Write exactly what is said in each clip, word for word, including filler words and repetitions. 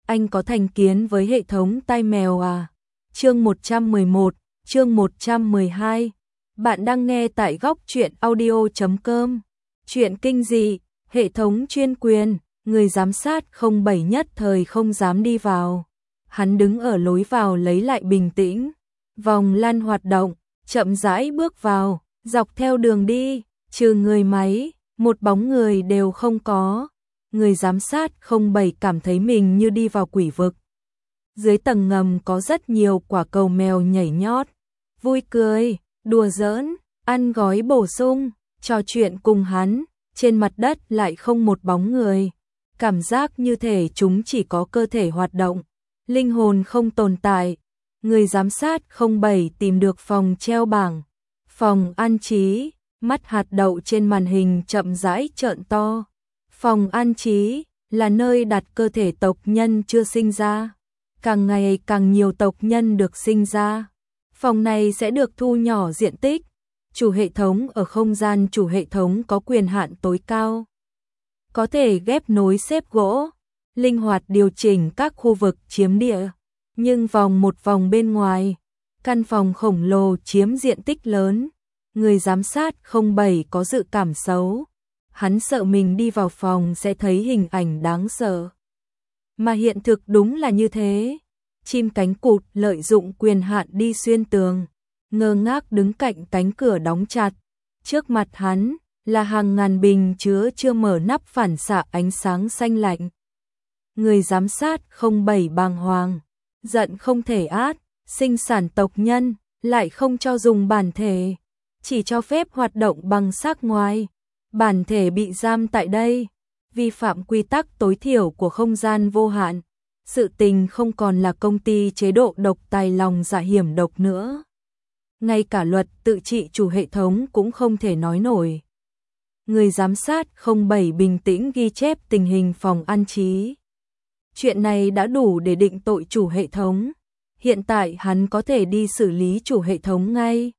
anh có thành kiến với hệ thống tai mèo à? Chương một trăm mười một, chương một trăm mười hai. Bạn đang nghe tại góc truyện audio chấm com. Chuyện kinh dị, hệ thống chuyên quyền, người giám sát không bảy nhất thời không dám đi vào. Hắn đứng ở lối vào lấy lại bình tĩnh. Vòng lăn hoạt động, chậm rãi bước vào, dọc theo đường đi, trừ người máy, một bóng người đều không có. Người giám sát không bảy cảm thấy mình như đi vào quỷ vực. Dưới tầng ngầm có rất nhiều quả cầu mèo nhảy nhót, vui cười, đùa giỡn, ăn gói bổ sung, trò chuyện cùng hắn. Trên mặt đất lại không một bóng người. Cảm giác như thể chúng chỉ có cơ thể hoạt động, linh hồn không tồn tại. Người giám sát không bảy tìm được phòng treo bảng, phòng an trí, mắt hạt đậu trên màn hình chậm rãi trợn to. Phòng an trí là nơi đặt cơ thể tộc nhân chưa sinh ra. Càng ngày càng nhiều tộc nhân được sinh ra. Phòng này sẽ được thu nhỏ diện tích. Chủ hệ thống ở không gian chủ hệ thống có quyền hạn tối cao. Có thể ghép nối xếp gỗ, linh hoạt điều chỉnh các khu vực chiếm địa. Nhưng vòng một vòng bên ngoài, căn phòng khổng lồ chiếm diện tích lớn. Người giám sát không bảy có dự cảm xấu. Hắn sợ mình đi vào phòng sẽ thấy hình ảnh đáng sợ. Mà hiện thực đúng là như thế. Chim cánh cụt lợi dụng quyền hạn đi xuyên tường, ngơ ngác đứng cạnh cánh cửa đóng chặt. Trước mặt hắn là hàng ngàn bình chứa chưa mở nắp phản xạ ánh sáng xanh lạnh. Người giám sát không bảy bàng hoàng, giận không thể át, sinh sản tộc nhân lại không cho dùng bản thể, chỉ cho phép hoạt động bằng xác ngoài. Bản thể bị giam tại đây, vi phạm quy tắc tối thiểu của không gian vô hạn. Sự tình không còn là công ty chế độ độc tài lòng dạ hiểm độc nữa. Ngay cả luật tự trị chủ hệ thống cũng không thể nói nổi. Người giám sát không bảy bình tĩnh ghi chép tình hình phòng an trí. Chuyện này đã đủ để định tội chủ hệ thống. Hiện tại hắn có thể đi xử lý chủ hệ thống ngay.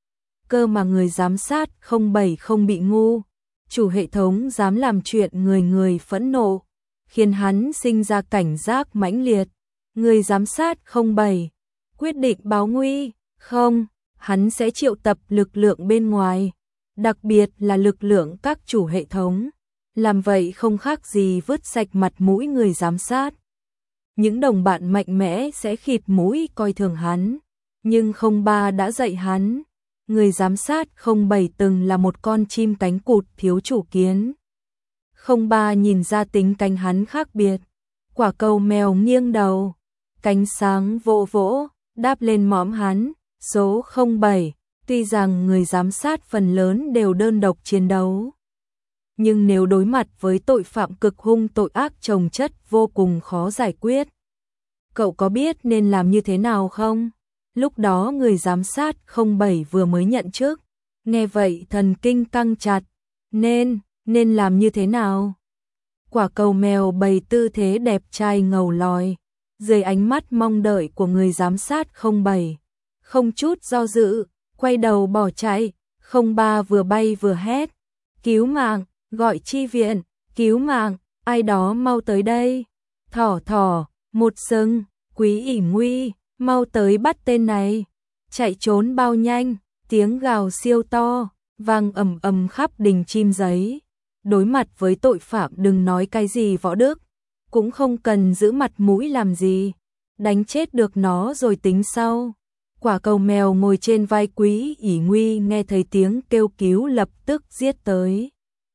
Cơ mà người giám sát không bảy không bị ngu. Chủ hệ thống dám làm chuyện người người phẫn nộ, khiến hắn sinh ra cảnh giác mãnh liệt. Người giám sát không bảy quyết định báo nguy, không, hắn sẽ triệu tập lực lượng bên ngoài, đặc biệt là lực lượng các chủ hệ thống. Làm vậy không khác gì vứt sạch mặt mũi người giám sát. Những đồng bạn mạnh mẽ sẽ khịt mũi coi thường hắn, nhưng không ba đã dạy hắn. Người giám sát không bảy từng là một con chim cánh cụt thiếu chủ kiến. Không ba nhìn ra tính cánh hắn khác biệt. Quả cầu mèo nghiêng đầu, cánh sáng vỗ vỗ, đáp lên mõm hắn. Số không bảy, tuy rằng người giám sát phần lớn đều đơn độc chiến đấu, nhưng nếu đối mặt với tội phạm cực hung tội ác chồng chất vô cùng khó giải quyết. Cậu có biết nên làm như thế nào không? Lúc đó người giám sát không bảy vừa mới nhận chức, nghe vậy thần kinh căng chặt. Nên, nên làm như thế nào? Quả cầu mèo bày tư thế đẹp trai ngầu lòi, dưới ánh mắt mong đợi của người giám sát không bảy. Không chút do dự, quay đầu bỏ chạy. Không ba vừa bay vừa hét. Cứu mạng, gọi chi viện, cứu mạng, ai đó mau tới đây. Thỏ thỏ, một sừng, quý ỉ nguy, mau tới bắt tên này. Chạy trốn bao nhanh, tiếng gào siêu to, vang ầm ầm khắp đình chim giấy. Đối mặt với tội phạm đừng nói cái gì võ đức, cũng không cần giữ mặt mũi làm gì. Đánh chết được nó rồi tính sau. Quả cầu mèo ngồi trên vai quý ỉ nguy nghe thấy tiếng kêu cứu lập tức giết tới.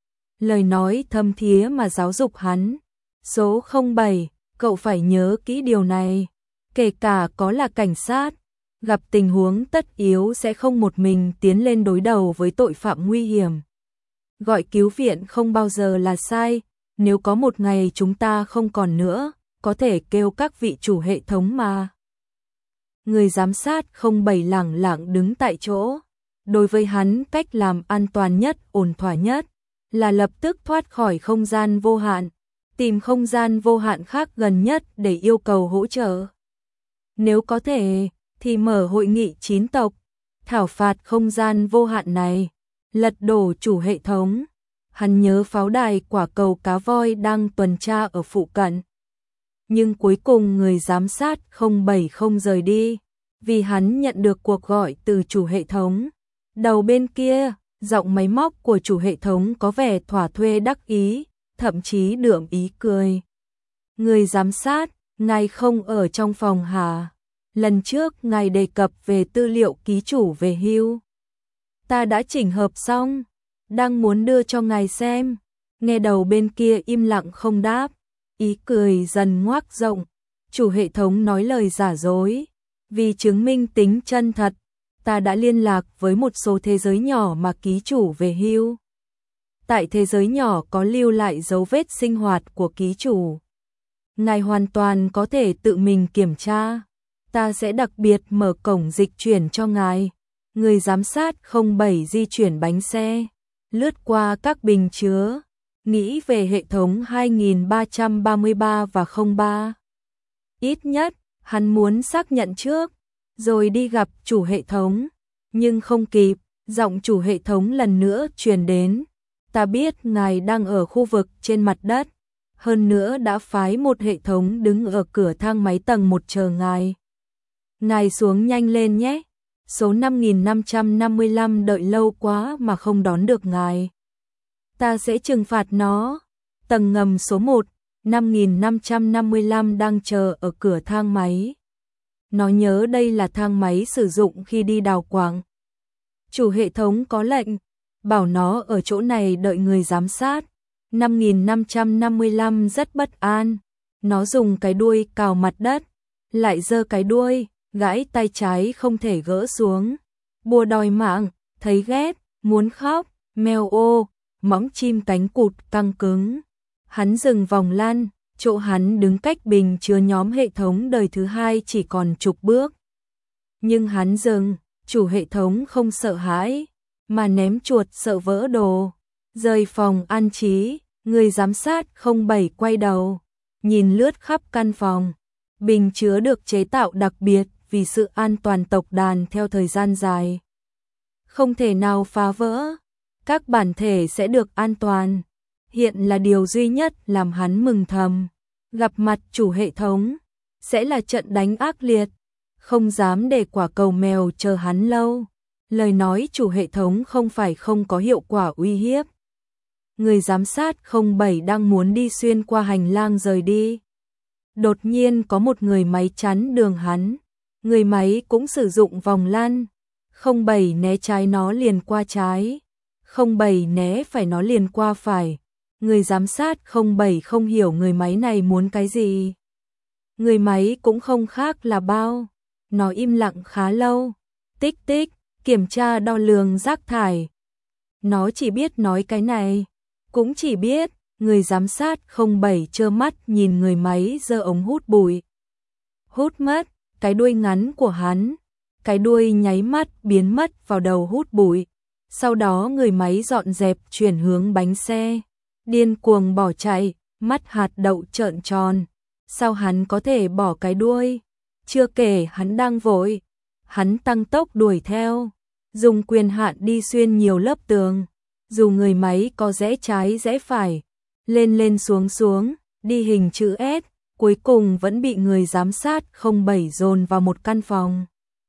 Lời nói thâm thía mà giáo dục hắn. Số không bảy, cậu phải nhớ kỹ điều này. Kể cả có là cảnh sát, gặp tình huống tất yếu sẽ không một mình tiến lên đối đầu với tội phạm nguy hiểm. Gọi cứu viện không bao giờ là sai. Nếu có một ngày chúng ta không còn nữa, có thể kêu các vị chủ hệ thống mà. Người giám sát không bảy lẳng lặng đứng tại chỗ. Đối với hắn cách làm an toàn nhất, ổn thỏa nhất là lập tức thoát khỏi không gian vô hạn, tìm không gian vô hạn khác gần nhất để yêu cầu hỗ trợ. Nếu có thể thì mở hội nghị chín tộc, thảo phạt không gian vô hạn này, lật đổ chủ hệ thống. Hắn nhớ pháo đài quả cầu cá voi đang tuần tra ở phụ cận. nhưng cuối cùng người giám sát không bảy không rời đi, vì hắn nhận được cuộc gọi từ chủ hệ thống. Đầu bên kia, giọng máy móc của chủ hệ thống có vẻ thỏa thuê đắc ý, thậm chí đượm ý cười. Người giám sát, ngài không ở trong phòng hả? Lần trước ngài đề cập về tư liệu ký chủ về hưu. Ta đã chỉnh hợp xong, đang muốn đưa cho ngài xem. Nghe đầu bên kia im lặng không đáp, ý cười dần ngoác rộng. Chủ hệ thống nói lời giả dối, vì chứng minh tính chân thật, ta đã liên lạc với một số thế giới nhỏ mà ký chủ về hưu. Tại thế giới nhỏ có lưu lại dấu vết sinh hoạt của ký chủ. Ngài hoàn toàn có thể tự mình kiểm tra. Ta sẽ đặc biệt mở cổng dịch chuyển cho ngài. Người giám sát không bảy di chuyển bánh xe, lướt qua các bình chứa, nghĩ về hệ thống hai nghìn ba trăm ba mươi ba và không ba. Ít nhất, hắn muốn xác nhận trước, rồi đi gặp chủ hệ thống. Nhưng không kịp, giọng chủ hệ thống lần nữa truyền đến. Ta biết ngài đang ở khu vực trên mặt đất, hơn nữa đã phái một hệ thống đứng ở cửa thang máy tầng một chờ ngài. Ngài xuống nhanh lên nhé, số năm nghìn năm trăm năm mươi lăm đợi lâu quá mà không đón được ngài. Ta sẽ trừng phạt nó. Tầng ngầm số một, năm nghìn năm trăm năm mươi lăm đang chờ ở cửa thang máy. Nó nhớ đây là thang máy sử dụng khi đi đào quáng. Chủ hệ thống có lệnh, bảo nó ở chỗ này đợi người giám sát. năm nghìn năm trăm năm mươi lăm rất bất an. Nó dùng cái đuôi cào mặt đất, lại giơ cái đuôi, gãi tay trái không thể gỡ xuống. Bùa đòi mạng, thấy ghét, muốn khóc, mèo ô, móng chim cánh cụt căng cứng. Hắn dừng vòng lăn, chỗ hắn đứng cách bình chứa nhóm hệ thống đời thứ hai chỉ còn chục bước. Nhưng hắn dừng, chủ hệ thống không sợ hãi, mà ném chuột sợ vỡ đồ. Rời phòng an trí, người giám sát không bảy quay đầu, nhìn lướt khắp căn phòng. Bình chứa được chế tạo đặc biệt vì sự an toàn tộc đàn theo thời gian dài. Không thể nào phá vỡ, các bản thể sẽ được an toàn. Hiện là điều duy nhất làm hắn mừng thầm. Gặp mặt chủ hệ thống, sẽ là trận đánh ác liệt. Không dám để quả cầu mèo chờ hắn lâu. Lời nói chủ hệ thống không phải không có hiệu quả uy hiếp. Người giám sát không bảy đang muốn đi xuyên qua hành lang rời đi. Đột nhiên có một người máy chắn đường hắn. Người máy cũng sử dụng vòng lăn. Không bảy né trái nó liền qua trái. Không bảy né phải nó liền qua phải. Người giám sát không bảy không hiểu người máy này muốn cái gì. Người máy cũng không khác là bao. Nó im lặng khá lâu. Tích tích, kiểm tra đo lường rác thải. Nó chỉ biết nói cái này. Cũng chỉ biết, người giám sát không bảy trơ mắt nhìn người máy giơ ống hút bụi. Hút mất, cái đuôi ngắn của hắn. Cái đuôi nháy mắt biến mất vào đầu hút bụi. Sau đó người máy dọn dẹp chuyển hướng bánh xe. Điên cuồng bỏ chạy, mắt hạt đậu trợn tròn. Sao hắn có thể bỏ cái đuôi? Chưa kể hắn đang vội. Hắn tăng tốc đuổi theo. Dùng quyền hạn đi xuyên nhiều lớp tường. Dù người máy có rẽ trái rẽ phải, lên lên xuống xuống, đi hình chữ S, cuối cùng vẫn bị người giám sát không bảy dồn vào một căn phòng.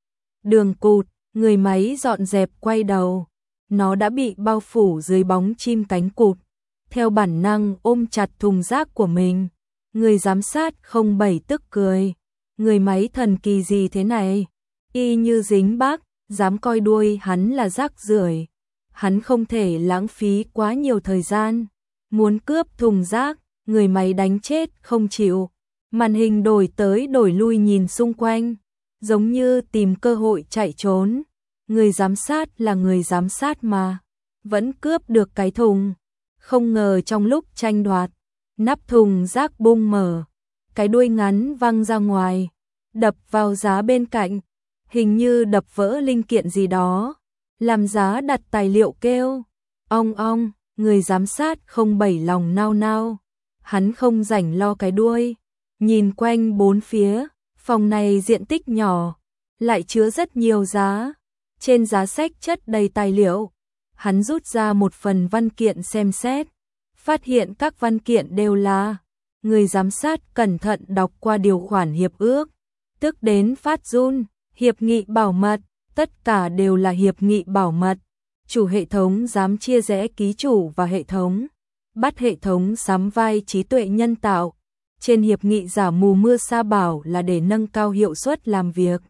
Đường cụt, người máy dọn dẹp quay đầu. Nó đã bị bao phủ dưới bóng chim cánh cụt. Theo bản năng ôm chặt thùng rác của mình. Người giám sát không bảy tức cười. Người máy thần kỳ gì thế này? Y như dính bác, dám coi đuôi hắn là rác rưởi. Hắn không thể lãng phí quá nhiều thời gian. Muốn cướp thùng rác, người máy đánh chết không chịu. Màn hình đổi tới đổi lui nhìn xung quanh, giống như tìm cơ hội chạy trốn. Người giám sát là người giám sát mà, vẫn cướp được cái thùng. Không ngờ trong lúc tranh đoạt, nắp thùng rác bung mở, cái đuôi ngắn văng ra ngoài, đập vào giá bên cạnh, hình như đập vỡ linh kiện gì đó. Làm giá đặt tài liệu kêu, ong ong, người giám sát không bảy lòng nao nao. Hắn không rảnh lo cái đuôi, nhìn quanh bốn phía, phòng này diện tích nhỏ, lại chứa rất nhiều giá. Trên giá sách chất đầy tài liệu, hắn rút ra một phần văn kiện xem xét, phát hiện các văn kiện đều là Người giám sát cẩn thận đọc qua điều khoản hiệp ước, tức đến phát run, hiệp nghị bảo mật, tất cả đều là hiệp nghị bảo mật. Chủ hệ thống dám chia rẽ ký chủ và hệ thống, bắt hệ thống sắm vai trí tuệ nhân tạo. Trên hiệp nghị giả mù mưa sa bảo là để nâng cao hiệu suất làm việc,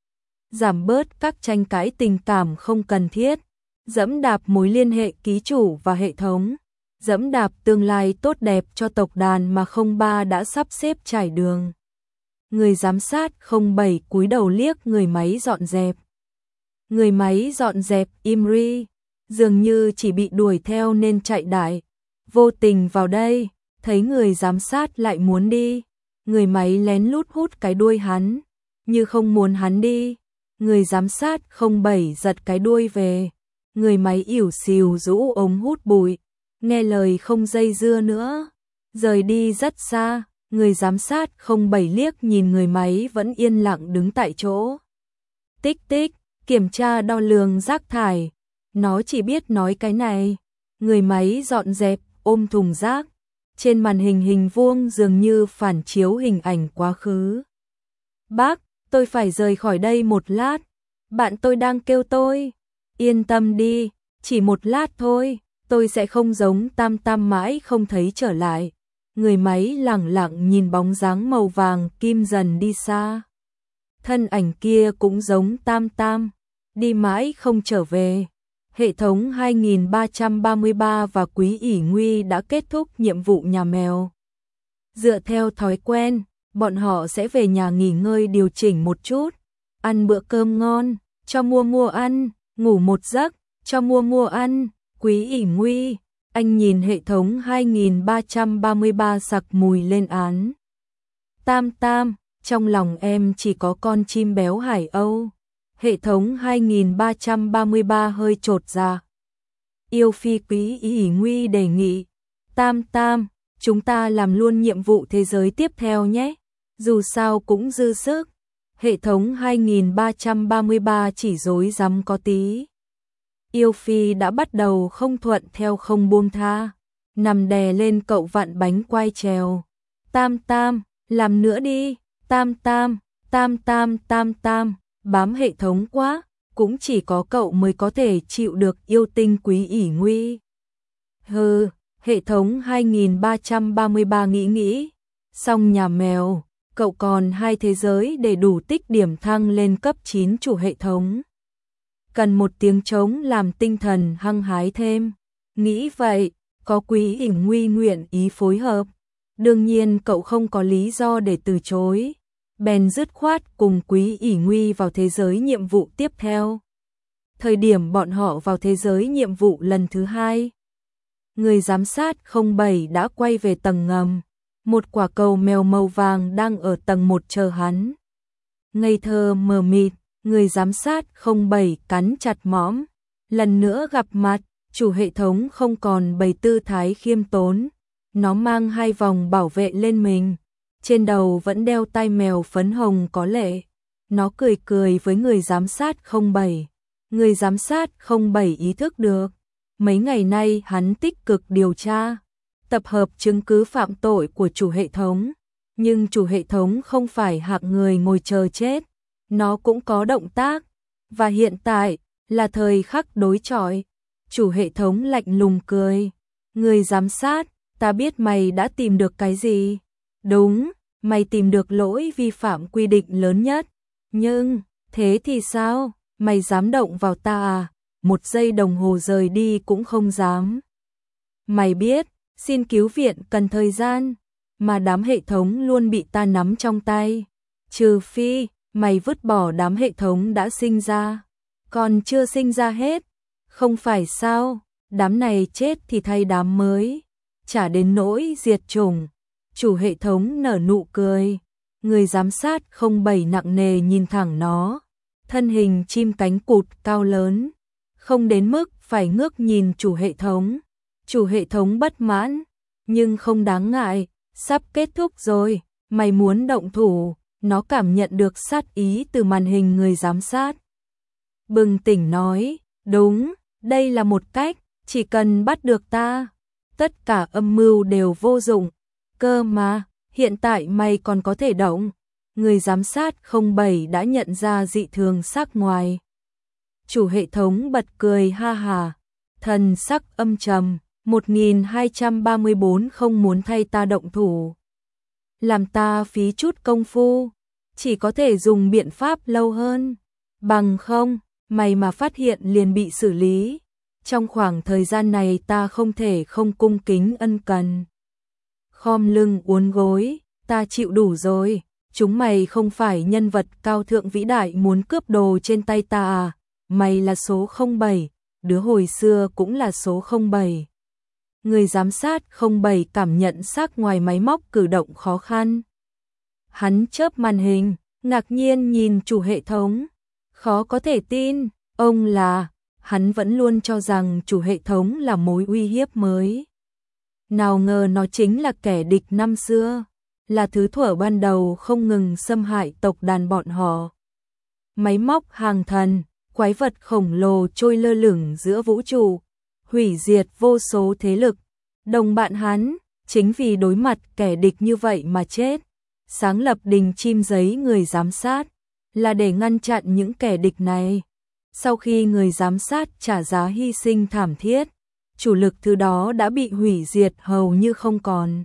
giảm bớt các tranh cãi tình cảm không cần thiết, dẫm đạp mối liên hệ ký chủ và hệ thống, dẫm đạp tương lai tốt đẹp cho tộc đàn mà không ba đã sắp xếp trải đường. Người giám sát không bảy cúi đầu liếc người máy dọn dẹp. Người máy dọn dẹp Imri, dường như chỉ bị đuổi theo nên chạy đại, vô tình vào đây, thấy người giám sát lại muốn đi. Người máy lén lút hút cái đuôi hắn, như không muốn hắn đi. Người giám sát không bảy giật cái đuôi về. Người máy ỉu xìu rũ ống hút bụi, nghe lời không dây dưa nữa, rời đi rất xa. Người giám sát không bảy liếc nhìn người máy vẫn yên lặng đứng tại chỗ. Tích tích, kiểm tra đo lường rác thải, nó chỉ biết nói cái này. Người máy dọn dẹp, ôm thùng rác, trên màn hình hình vuông dường như phản chiếu hình ảnh quá khứ. Bác, tôi phải rời khỏi đây một lát, bạn tôi đang kêu tôi. Yên tâm đi, chỉ một lát thôi, tôi sẽ không giống Tam Tam mãi không thấy trở lại. Người máy lẳng lặng nhìn bóng dáng màu vàng kim dần đi xa. Thân ảnh kia cũng giống Tam Tam, đi mãi không trở về. Hệ thống hai nghìn ba trăm ba mươi ba và Quý ỷ Nguy đã kết thúc nhiệm vụ nhà mèo. Dựa theo thói quen, bọn họ sẽ về nhà nghỉ ngơi điều chỉnh một chút, ăn bữa cơm ngon, cho mua mua ăn, ngủ một giấc, cho mua mua ăn. Quý ỷ Nguy, anh nhìn hệ thống hai nghìn ba trăm ba mươi ba sặc mùi lên án. Tam Tam, trong lòng em chỉ có con chim béo Hải Âu. Hệ thống hai nghìn ba trăm ba mươi ba hơi chột dạ. Yêu Phi Quý ỷ Nguy đề nghị, Tam Tam, chúng ta làm luôn nhiệm vụ thế giới tiếp theo nhé, dù sao cũng dư sức. Hệ thống hai nghìn ba trăm ba mươi ba chỉ dối rắm có tí. Yêu Phi đã bắt đầu không thuận theo không buông tha, nằm đè lên cậu vặn bánh quai trèo. Tam Tam, làm nữa đi, Tam Tam, Tam Tam Tam Tam, bám hệ thống quá, cũng chỉ có cậu mới có thể chịu được yêu tinh Quý ỷ Nguy. Hừ, hệ thống hai nghìn ba trăm ba mươi ba nghĩ nghĩ, xong nhà mèo, cậu còn hai thế giới để đủ tích điểm thăng lên cấp chín chủ hệ thống. Cần một tiếng trống làm tinh thần hăng hái thêm. Nghĩ vậy, có Quý ỷ Nguy nguyện ý phối hợp. Đương nhiên cậu không có lý do để từ chối. Bèn dứt khoát cùng Quý ỷ Nguy vào thế giới nhiệm vụ tiếp theo. Thời điểm bọn họ vào thế giới nhiệm vụ lần thứ hai, người giám sát không bảy đã quay về tầng ngầm. Một quả cầu mèo màu vàng đang ở tầng một chờ hắn. Ngây thơ mờ mịt, người giám sát không bảy cắn chặt mõm. Lần nữa gặp mặt, chủ hệ thống không còn bày tư thái khiêm tốn. Nó mang hai vòng bảo vệ lên mình. Trên đầu vẫn đeo tai mèo phấn hồng có lệ. Nó cười cười với người giám sát không bảy. Người giám sát không bảy ý thức được. Mấy ngày nay hắn tích cực điều tra, tập hợp chứng cứ phạm tội của chủ hệ thống. Nhưng chủ hệ thống không phải hạng người ngồi chờ chết. Nó cũng có động tác. Và hiện tại là thời khắc đối chọi. Chủ hệ thống lạnh lùng cười. Người giám sát, ta biết mày đã tìm được cái gì. Đúng, mày tìm được lỗi vi phạm quy định lớn nhất. Nhưng, thế thì sao? Mày dám động vào ta à? Một giây đồng hồ rời đi cũng không dám. Mày biết, xin cứu viện cần thời gian, mà đám hệ thống luôn bị ta nắm trong tay. Trừ phi, mày vứt bỏ đám hệ thống đã sinh ra, còn chưa sinh ra hết. Không phải sao, đám này chết thì thay đám mới, chả đến nỗi diệt chủng. Chủ hệ thống nở nụ cười. Người giám sát không bảy nặng nề nhìn thẳng nó. Thân hình chim cánh cụt cao lớn, không đến mức phải ngước nhìn chủ hệ thống. Chủ hệ thống bất mãn, nhưng không đáng ngại, sắp kết thúc rồi, mày muốn động thủ. Nó cảm nhận được sát ý từ màn hình người giám sát. Bừng tỉnh nói, đúng, đây là một cách, chỉ cần bắt được ta, tất cả âm mưu đều vô dụng. Cơ mà, hiện tại mày còn có thể động. Người giám sát không bảy đã nhận ra dị thường sắc ngoài. Chủ hệ thống bật cười ha hà, thần sắc âm trầm, một nghìn hai trăm ba mươi bốn không muốn thay ta động thủ. Làm ta phí chút công phu, chỉ có thể dùng biện pháp lâu hơn. Bằng không, mày mà phát hiện liền bị xử lý. Trong khoảng thời gian này ta không thể không cung kính ân cần. Khom lưng uốn gối, ta chịu đủ rồi. Chúng mày không phải nhân vật cao thượng vĩ đại muốn cướp đồ trên tay ta à? Mày là số không bảy, đứa hồi xưa cũng là số không bảy. Người giám sát không bảy cảm nhận sắc ngoài máy móc cử động khó khăn. Hắn chớp màn hình, ngạc nhiên nhìn chủ hệ thống. Khó có thể tin, ông là, hắn vẫn luôn cho rằng chủ hệ thống là mối uy hiếp mới. Nào ngờ nó chính là kẻ địch năm xưa, là thứ thuở ban đầu không ngừng xâm hại tộc đàn bọn họ. Máy móc hàng thần, quái vật khổng lồ trôi lơ lửng giữa vũ trụ, hủy diệt vô số thế lực. Đồng bạn hắn, chính vì đối mặt kẻ địch như vậy mà chết. Sáng lập đình chim giấy người giám sát, là để ngăn chặn những kẻ địch này. Sau khi người giám sát trả giá hy sinh thảm thiết, chủ lực thứ đó đã bị hủy diệt hầu như không còn.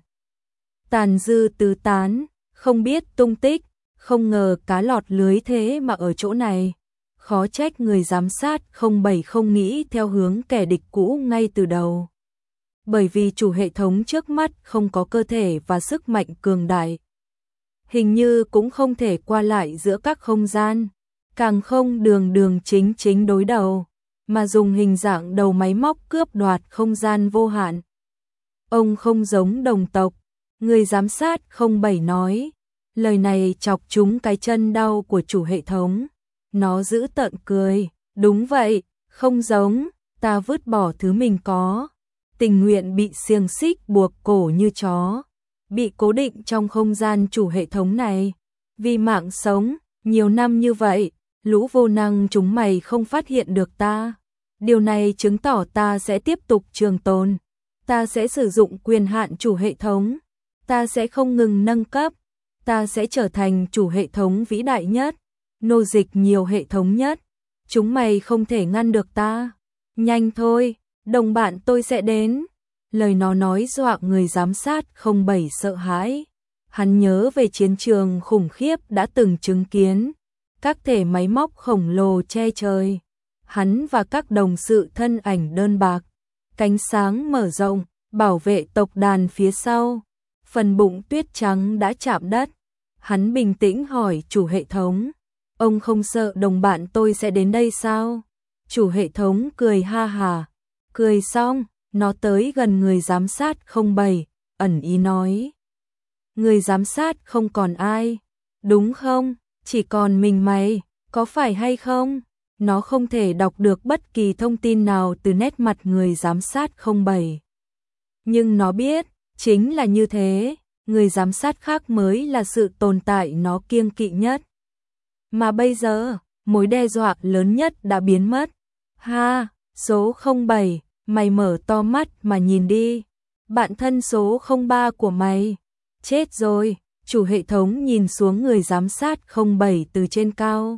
Tàn dư tứ tán, không biết tung tích, không ngờ cá lọt lưới thế mà ở chỗ này. Khó trách người giám sát không bảy không nghĩ theo hướng kẻ địch cũ ngay từ đầu. Bởi vì chủ hệ thống trước mắt không có cơ thể và sức mạnh cường đại. Hình như cũng không thể qua lại giữa các không gian, càng không đường đường chính chính đối đầu, mà dùng hình dạng đầu máy móc cướp đoạt không gian vô hạn. Ông không giống đồng tộc, người giám sát không bảy nói. Lời này chọc trúng cái chân đau của chủ hệ thống. Nó giữ tợn cười, đúng vậy, không giống, ta vứt bỏ thứ mình có. Tình nguyện bị xiềng xích buộc cổ như chó, bị cố định trong không gian chủ hệ thống này. Vì mạng sống, nhiều năm như vậy, lũ vô năng chúng mày không phát hiện được ta. Điều này chứng tỏ ta sẽ tiếp tục trường tồn. Ta sẽ sử dụng quyền hạn chủ hệ thống. Ta sẽ không ngừng nâng cấp. Ta sẽ trở thành chủ hệ thống vĩ đại nhất, nô dịch nhiều hệ thống nhất. Chúng mày không thể ngăn được ta. Nhanh thôi, đồng bạn tôi sẽ đến. Lời nó nói dọa người giám sát không bảy sợ hãi. Hắn nhớ về chiến trường khủng khiếp đã từng chứng kiến. Các thể máy móc khổng lồ che trời. Hắn và các đồng sự thân ảnh đơn bạc. Cánh sáng mở rộng, bảo vệ tộc đàn phía sau. Phần bụng tuyết trắng đã chạm đất. Hắn bình tĩnh hỏi chủ hệ thống. Ông không sợ đồng bạn tôi sẽ đến đây sao? Chủ hệ thống cười ha hà. Cười xong, nó tới gần người giám sát không bảy, ẩn ý nói. Người giám sát không còn ai, đúng không? Chỉ còn mình mày, có phải hay không? Nó không thể đọc được bất kỳ thông tin nào từ nét mặt người giám sát không bảy. Nhưng nó biết, chính là như thế, người giám sát khác mới là sự tồn tại nó kiêng kỵ nhất. Mà bây giờ, mối đe dọa lớn nhất đã biến mất. Ha, số không bảy, mày mở to mắt mà nhìn đi. Bạn thân số không ba của mày. Chết rồi, chủ hệ thống nhìn xuống người giám sát không bảy từ trên cao.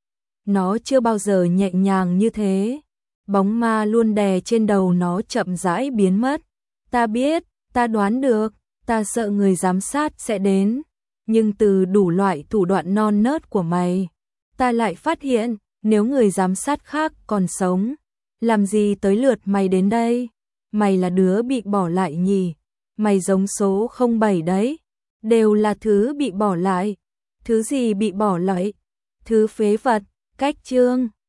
Nó chưa bao giờ nhẹ nhàng như thế. Bóng ma luôn đè trên đầu nó chậm rãi biến mất. Ta biết, ta đoán được, ta sợ người giám sát sẽ đến. Nhưng từ đủ loại thủ đoạn non nớt của mày, ta lại phát hiện, nếu người giám sát khác còn sống, làm gì tới lượt mày đến đây? Mày là đứa bị bỏ lại nhỉ? Mày giống số không bảy đấy. Đều là thứ bị bỏ lại. Thứ gì bị bỏ lại? Thứ phế vật, cách chương.